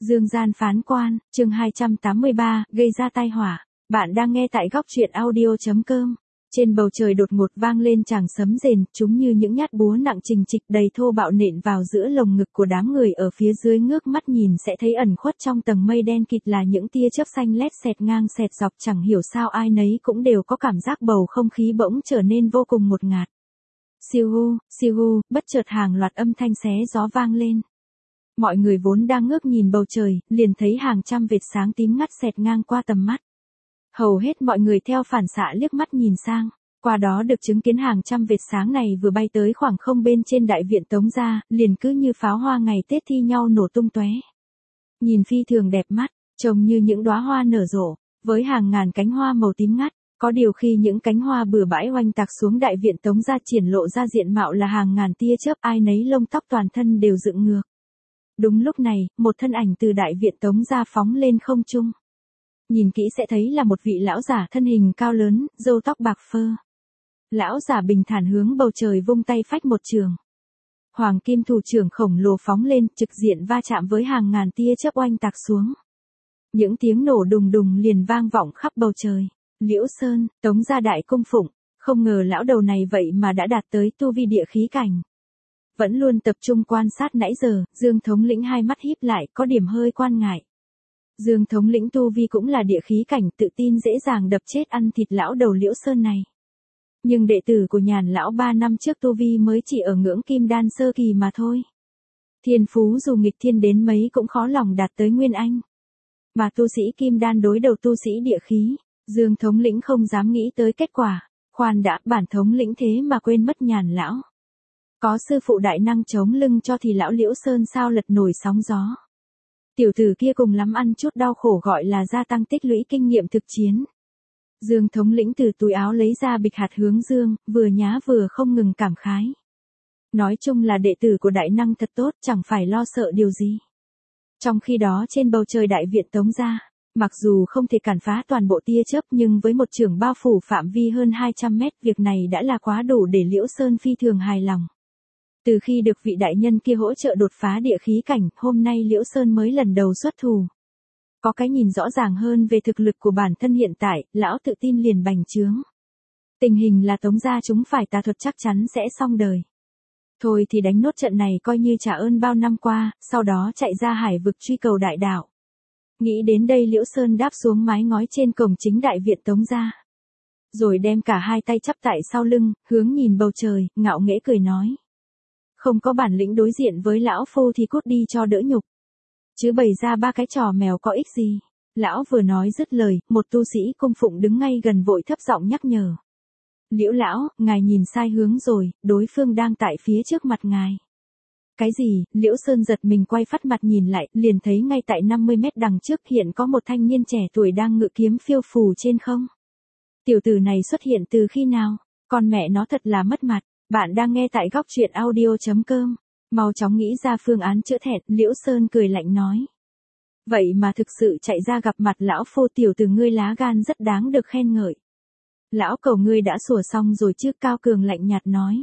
Dương gian phán quan, chương 283, gây ra tai họa. Bạn đang nghe tại góc truyện audio.com. Trên bầu trời đột ngột vang lên tràng sấm rền, chúng như những nhát búa nặng trình trịch đầy thô bạo nện vào giữa lồng ngực của đám người ở phía dưới, ngước mắt nhìn sẽ thấy ẩn khuất trong tầng mây đen kịt là những tia chớp xanh lét xẹt ngang xẹt dọc, chẳng hiểu sao ai nấy cũng đều có cảm giác bầu không khí bỗng trở nên vô cùng ngột ngạt. Siêu hu, bất chợt hàng loạt âm thanh xé gió vang lên. Mọi người vốn đang ngước nhìn bầu trời, liền thấy hàng trăm vệt sáng tím ngắt xẹt ngang qua tầm mắt. Hầu hết mọi người theo phản xạ liếc mắt nhìn sang, qua đó được chứng kiến hàng trăm vệt sáng này vừa bay tới khoảng không bên trên đại viện Tống gia, liền cứ như pháo hoa ngày Tết thi nhau nổ tung tóe. Nhìn phi thường đẹp mắt, trông như những đóa hoa nở rộ, với hàng ngàn cánh hoa màu tím ngắt. Có điều khi những cánh hoa bừa bãi oanh tạc xuống đại viện Tống gia, triển lộ ra diện mạo là hàng ngàn tia chớp, ai nấy lông tóc toàn thân đều dựng ngược. Đúng lúc này, một thân ảnh từ đại viện Tống gia phóng lên không trung. Nhìn kỹ sẽ thấy là một vị lão giả thân hình cao lớn, râu tóc bạc phơ. Lão giả bình thản hướng bầu trời vung tay phách một trường. Hoàng kim thủ trưởng khổng lồ phóng lên, trực diện va chạm với hàng ngàn tia chớp oanh tạc xuống. Những tiếng nổ đùng đùng liền vang vọng khắp bầu trời. Liễu Sơn, Tống gia đại cung phụng, không ngờ lão đầu này vậy mà đã đạt tới tu vi địa khí cảnh. Vẫn luôn tập trung quan sát nãy giờ, Dương thống lĩnh hai mắt híp lại, có điểm hơi quan ngại. Dương thống lĩnh tu vi cũng là địa khí cảnh, tự tin dễ dàng đập chết ăn thịt lão đầu Liễu Sơn này. Nhưng đệ tử của Nhàn lão 3 năm trước tu vi mới chỉ ở ngưỡng kim đan sơ kỳ mà thôi. Thiên phú dù nghịch thiên đến mấy cũng khó lòng đạt tới nguyên anh. Mà tu sĩ kim đan đối đầu tu sĩ địa khí, Dương thống lĩnh không dám nghĩ tới kết quả. Khoan đã, bản thống lĩnh thế mà quên mất Nhàn lão. Có sư phụ đại năng chống lưng cho thì lão Liễu Sơn sao lật nổi sóng gió. Tiểu tử kia cùng lắm ăn chút đau khổ gọi là gia tăng tích lũy kinh nghiệm thực chiến. Dương thống lĩnh từ túi áo lấy ra bịch hạt hướng dương, vừa nhá vừa không ngừng cảm khái. Nói chung là đệ tử của đại năng thật tốt, chẳng phải lo sợ điều gì. Trong khi đó trên bầu trời đại viện Tống gia, mặc dù không thể cản phá toàn bộ tia chớp nhưng với một trường bao phủ phạm vi hơn 200 mét, việc này đã là quá đủ để Liễu Sơn phi thường hài lòng. Từ khi được vị đại nhân kia hỗ trợ đột phá địa khí cảnh, hôm nay Liễu Sơn mới lần đầu xuất thủ. Có cái nhìn rõ ràng hơn về thực lực của bản thân hiện tại, lão tự tin liền bành trướng. Tình hình là Tống gia chúng phải tà thuật chắc chắn sẽ xong đời. Thôi thì đánh nốt trận này coi như trả ơn bao năm qua, sau đó chạy ra hải vực truy cầu đại đạo. Nghĩ đến đây Liễu Sơn đáp xuống mái ngói trên cổng chính đại viện Tống gia. Rồi đem cả hai tay chắp tại sau lưng, hướng nhìn bầu trời, ngạo nghễ cười nói. Không có bản lĩnh đối diện với lão phu thì cút đi cho đỡ nhục. Chứ bày ra ba cái trò mèo có ích gì. Lão vừa nói dứt lời, một tu sĩ cung phụng đứng ngay gần vội thấp giọng nhắc nhở. Liễu lão, ngài nhìn sai hướng rồi, đối phương đang tại phía trước mặt ngài. Cái gì? Liễu Sơn giật mình quay phắt mặt nhìn lại, liền thấy ngay tại 50 mét đằng trước hiện có một thanh niên trẻ tuổi đang ngự kiếm phiêu phù trên không. Tiểu tử này xuất hiện từ khi nào? Con mẹ nó thật là mất mặt. Bạn đang nghe tại góc truyện audio.com. Mau chóng nghĩ ra phương án chữa thẹn, Liễu Sơn cười lạnh nói. Vậy mà thực sự chạy ra gặp mặt lão phu, tiểu tử ngươi lá gan rất đáng được khen ngợi. Lão cầu ngươi đã sủa xong rồi chứ, Cao Cường lạnh nhạt nói.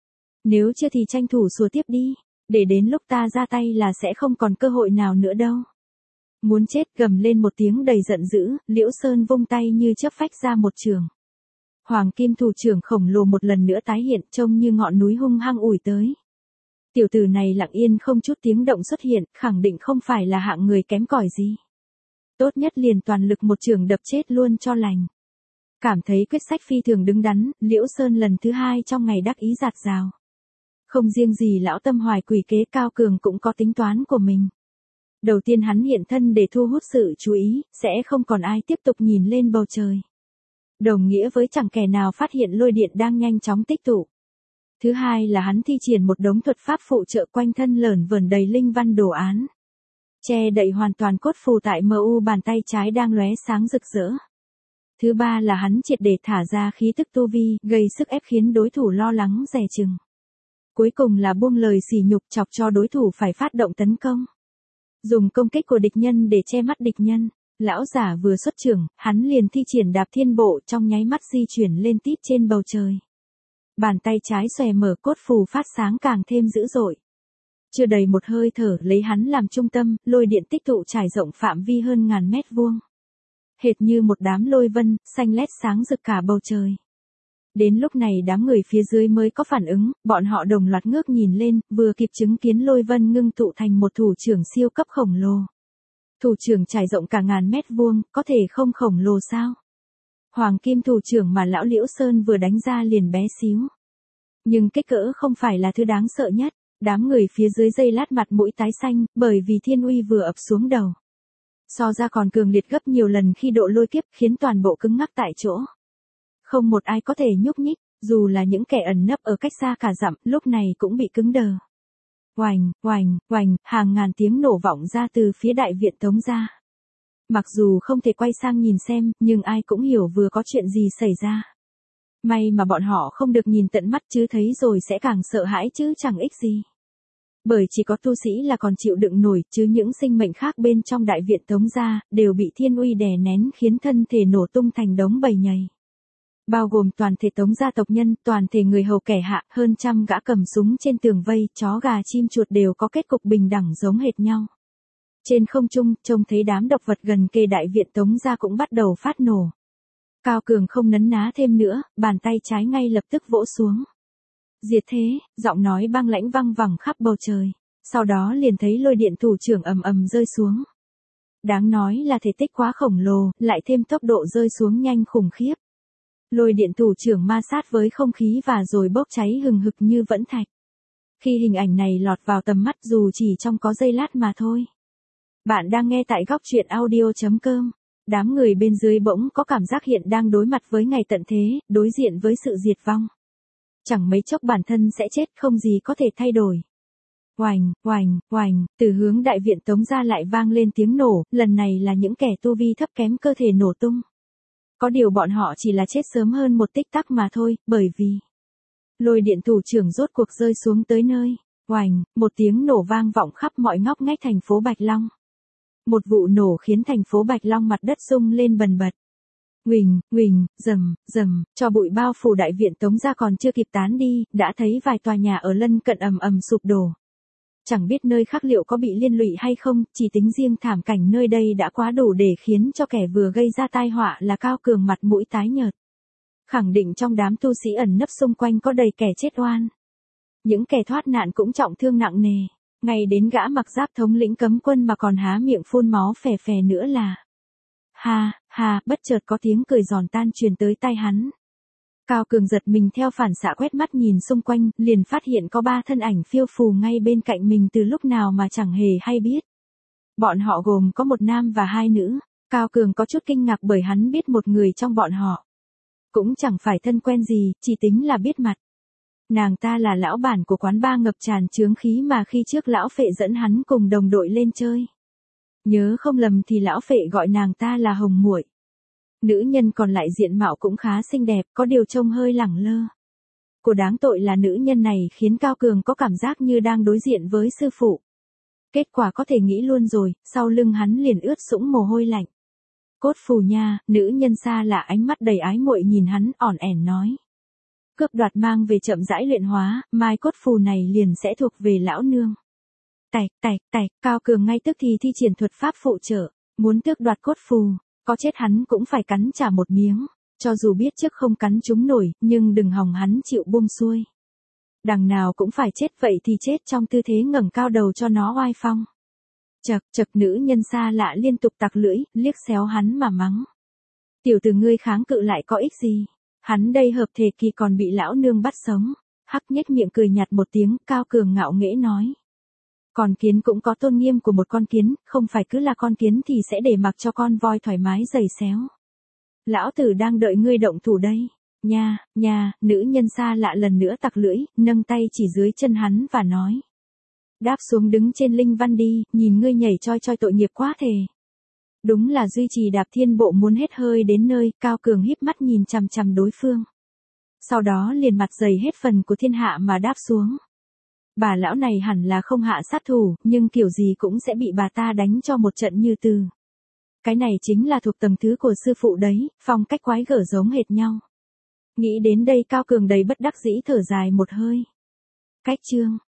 Nếu chưa thì tranh thủ sủa tiếp đi, để đến lúc ta ra tay là sẽ không còn cơ hội nào nữa đâu. Muốn chết, gầm lên một tiếng đầy giận dữ, Liễu Sơn vung tay như chớp phách ra một trường. Hoàng kim thủ trưởng khổng lồ một lần nữa tái hiện, trông như ngọn núi hung hăng ủi tới. Tiểu tử này lặng yên không chút tiếng động xuất hiện, khẳng định không phải là hạng người kém cỏi gì. Tốt nhất liền toàn lực một trường đập chết luôn cho lành. Cảm thấy quyết sách phi thường đứng đắn, Liễu Sơn lần thứ hai trong ngày đắc ý giạt rào. Không riêng gì lão tâm hoài quỷ kế, Cao Cường cũng có tính toán của mình. Đầu tiên hắn hiện thân để thu hút sự chú ý, sẽ không còn ai tiếp tục nhìn lên bầu trời. Đồng nghĩa với chẳng kẻ nào phát hiện lôi điện đang nhanh chóng tích tụ. Thứ hai là hắn thi triển một đống thuật pháp phụ trợ quanh thân lởn vởn đầy linh văn đồ án. Che đậy hoàn toàn cốt phù tại MU bàn tay trái đang lóe sáng rực rỡ. Thứ ba là hắn triệt để thả ra khí tức tu vi, gây sức ép khiến đối thủ lo lắng dè chừng. Cuối cùng là buông lời sỉ nhục chọc cho đối thủ phải phát động tấn công. Dùng công kích của địch nhân để che mắt địch nhân. Lão giả vừa xuất trưởng, hắn liền thi triển đạp thiên bộ, trong nháy mắt di chuyển lên tít trên bầu trời. Bàn tay trái xòe mở, cốt phù phát sáng càng thêm dữ dội. Chưa đầy một hơi thở lấy hắn làm trung tâm, lôi điện tích tụ trải rộng phạm vi hơn ngàn mét vuông. Hệt như một đám lôi vân, xanh lét sáng rực cả bầu trời. Đến lúc này đám người phía dưới mới có phản ứng, bọn họ đồng loạt ngước nhìn lên, vừa kịp chứng kiến lôi vân ngưng tụ thành một thủ trưởng siêu cấp khổng lồ. Thủ trưởng trải rộng cả ngàn mét vuông, có thể không khổng lồ sao? Hoàng kim thủ trưởng mà lão Liễu Sơn vừa đánh ra liền bé xíu. Nhưng kích cỡ không phải là thứ đáng sợ nhất, đám người phía dưới giây lát mặt mũi tái xanh, bởi vì thiên uy vừa ập xuống đầu. So ra còn cường liệt gấp nhiều lần khi độ lôi kiếp khiến toàn bộ cứng ngắc tại chỗ. Không một ai có thể nhúc nhích, dù là những kẻ ẩn nấp ở cách xa cả dặm, lúc này cũng bị cứng đờ. Oành, oành, oành, hàng ngàn tiếng nổ vọng ra từ phía đại viện Tống gia. Mặc dù không thể quay sang nhìn xem, nhưng ai cũng hiểu vừa có chuyện gì xảy ra. May mà bọn họ không được nhìn tận mắt chứ thấy rồi sẽ càng sợ hãi chứ chẳng ích gì. Bởi chỉ có tu sĩ là còn chịu đựng nổi, chứ những sinh mệnh khác bên trong đại viện Tống gia đều bị thiên uy đè nén khiến thân thể nổ tung thành đống bầy nhầy. Bao gồm toàn thể Tống gia tộc nhân, toàn thể người hầu kẻ hạ, hơn trăm gã cầm súng trên tường vây, chó gà chim chuột đều có kết cục bình đẳng giống hệt nhau. Trên không trung, trông thấy đám độc vật gần kề đại viện Tống gia cũng bắt đầu phát nổ. Cao Cường không nấn ná thêm nữa, bàn tay trái ngay lập tức vỗ xuống. Diệt thế, giọng nói băng lãnh văng vẳng khắp bầu trời. Sau đó liền thấy lôi điện thủ trưởng ầm ầm rơi xuống. Đáng nói là thể tích quá khổng lồ, lại thêm tốc độ rơi xuống nhanh khủng khiếp. Lôi điện thủ trưởng ma sát với không khí và rồi bốc cháy hừng hực như vẫn thạch. Khi hình ảnh này lọt vào tầm mắt dù chỉ trong có giây lát mà thôi. Bạn đang nghe tại góc truyện audio.com. Đám người bên dưới bỗng có cảm giác hiện đang đối mặt với ngày tận thế, đối diện với sự diệt vong. Chẳng mấy chốc bản thân sẽ chết, không gì có thể thay đổi. Oành, oành, oành, từ hướng đại viện Tống gia lại vang lên tiếng nổ, lần này là những kẻ tu vi thấp kém cơ thể nổ tung. Có điều bọn họ chỉ là chết sớm hơn một tích tắc mà thôi, bởi vì lôi điện thủ trưởng rốt cuộc rơi xuống tới nơi. Oành, một tiếng nổ vang vọng khắp mọi ngóc ngách thành phố Bạch Long. Một vụ nổ khiến thành phố Bạch Long mặt đất rung lên bần bật. Huỳnh, huỳnh, rầm, rầm, cho bụi bao phủ đại viện Tống gia còn chưa kịp tán đi, đã thấy vài tòa nhà ở lân cận ầm ầm sụp đổ. Chẳng biết nơi khác liệu có bị liên lụy hay không, chỉ tính riêng thảm cảnh nơi đây đã quá đủ để khiến cho kẻ vừa gây ra tai họa là Cao Cường mặt mũi tái nhợt. Khẳng định trong đám tu sĩ ẩn nấp xung quanh có đầy kẻ chết oan. Những kẻ thoát nạn cũng trọng thương nặng nề, ngay đến gã mặc giáp thống lĩnh cấm quân mà còn há miệng phun máu phè phè nữa là. Ha, ha, bất chợt có tiếng cười giòn tan truyền tới tai hắn. Cao Cường giật mình theo phản xạ quét mắt nhìn xung quanh, liền phát hiện có 3 thân ảnh phiêu phù ngay bên cạnh mình từ lúc nào mà chẳng hề hay biết. Bọn họ gồm có một nam và 2 nữ, Cao Cường có chút kinh ngạc bởi hắn biết một người trong bọn họ. Cũng chẳng phải thân quen gì, chỉ tính là biết mặt. Nàng ta là lão bản của quán bar ngập tràn chướng khí mà khi trước lão Phệ dẫn hắn cùng đồng đội lên chơi. Nhớ không lầm thì lão Phệ gọi nàng ta là Hồng Muội. Nữ nhân còn lại diện mạo cũng khá xinh đẹp, có điều trông hơi lẳng lơ. Của đáng tội là nữ nhân này khiến Cao Cường có cảm giác như đang đối diện với sư phụ. Kết quả có thể nghĩ luôn rồi, sau lưng hắn liền ướt sũng mồ hôi lạnh. Cốt phù nha, nữ nhân xa lạ ánh mắt đầy ái muội nhìn hắn ỏn ẻn nói. Cướp đoạt mang về chậm rãi luyện hóa, mai cốt phù này liền sẽ thuộc về lão nương. Tạch, tạch, tạch, Cao Cường ngay tức thì thi triển thuật pháp phụ trợ, muốn tước đoạt cốt phù. Có chết hắn cũng phải cắn trả một miếng, cho dù biết trước không cắn chúng nổi, nhưng đừng hòng hắn chịu buông xuôi. Đằng nào cũng phải chết vậy thì chết trong tư thế ngẩng cao đầu cho nó oai phong. Chậc chậc nữ nhân xa lạ liên tục tặc lưỡi, liếc xéo hắn mà mắng. Tiểu tử ngươi kháng cự lại có ích gì, hắn đây hợp thể kỳ còn bị lão nương bắt sống. Hắc nhếch miệng cười nhạt một tiếng, Cao Cường ngạo nghễ nói. Con kiến cũng có tôn nghiêm của một con kiến, không phải cứ là con kiến thì sẽ để mặc cho con voi thoải mái giày xéo. Lão tử đang đợi ngươi động thủ đây. Nha, nha, nữ nhân xa lạ lần nữa tặc lưỡi, nâng tay chỉ dưới chân hắn và nói. Đáp xuống đứng trên linh văn đi, nhìn ngươi nhảy choi choi tội nghiệp quá thề. Đúng là duy trì đạp thiên bộ muốn hết hơi đến nơi, Cao Cường híp mắt nhìn chằm chằm đối phương. Sau đó liền mặt dày hết phần của thiên hạ mà đáp xuống. Bà lão này hẳn là không hạ sát thủ, nhưng kiểu gì cũng sẽ bị bà ta đánh cho một trận như từ. Cái này chính là thuộc tầng thứ của sư phụ đấy, phong cách quái gở giống hệt nhau. Nghĩ đến đây Cao Cường đầy bất đắc dĩ thở dài một hơi. Cách chương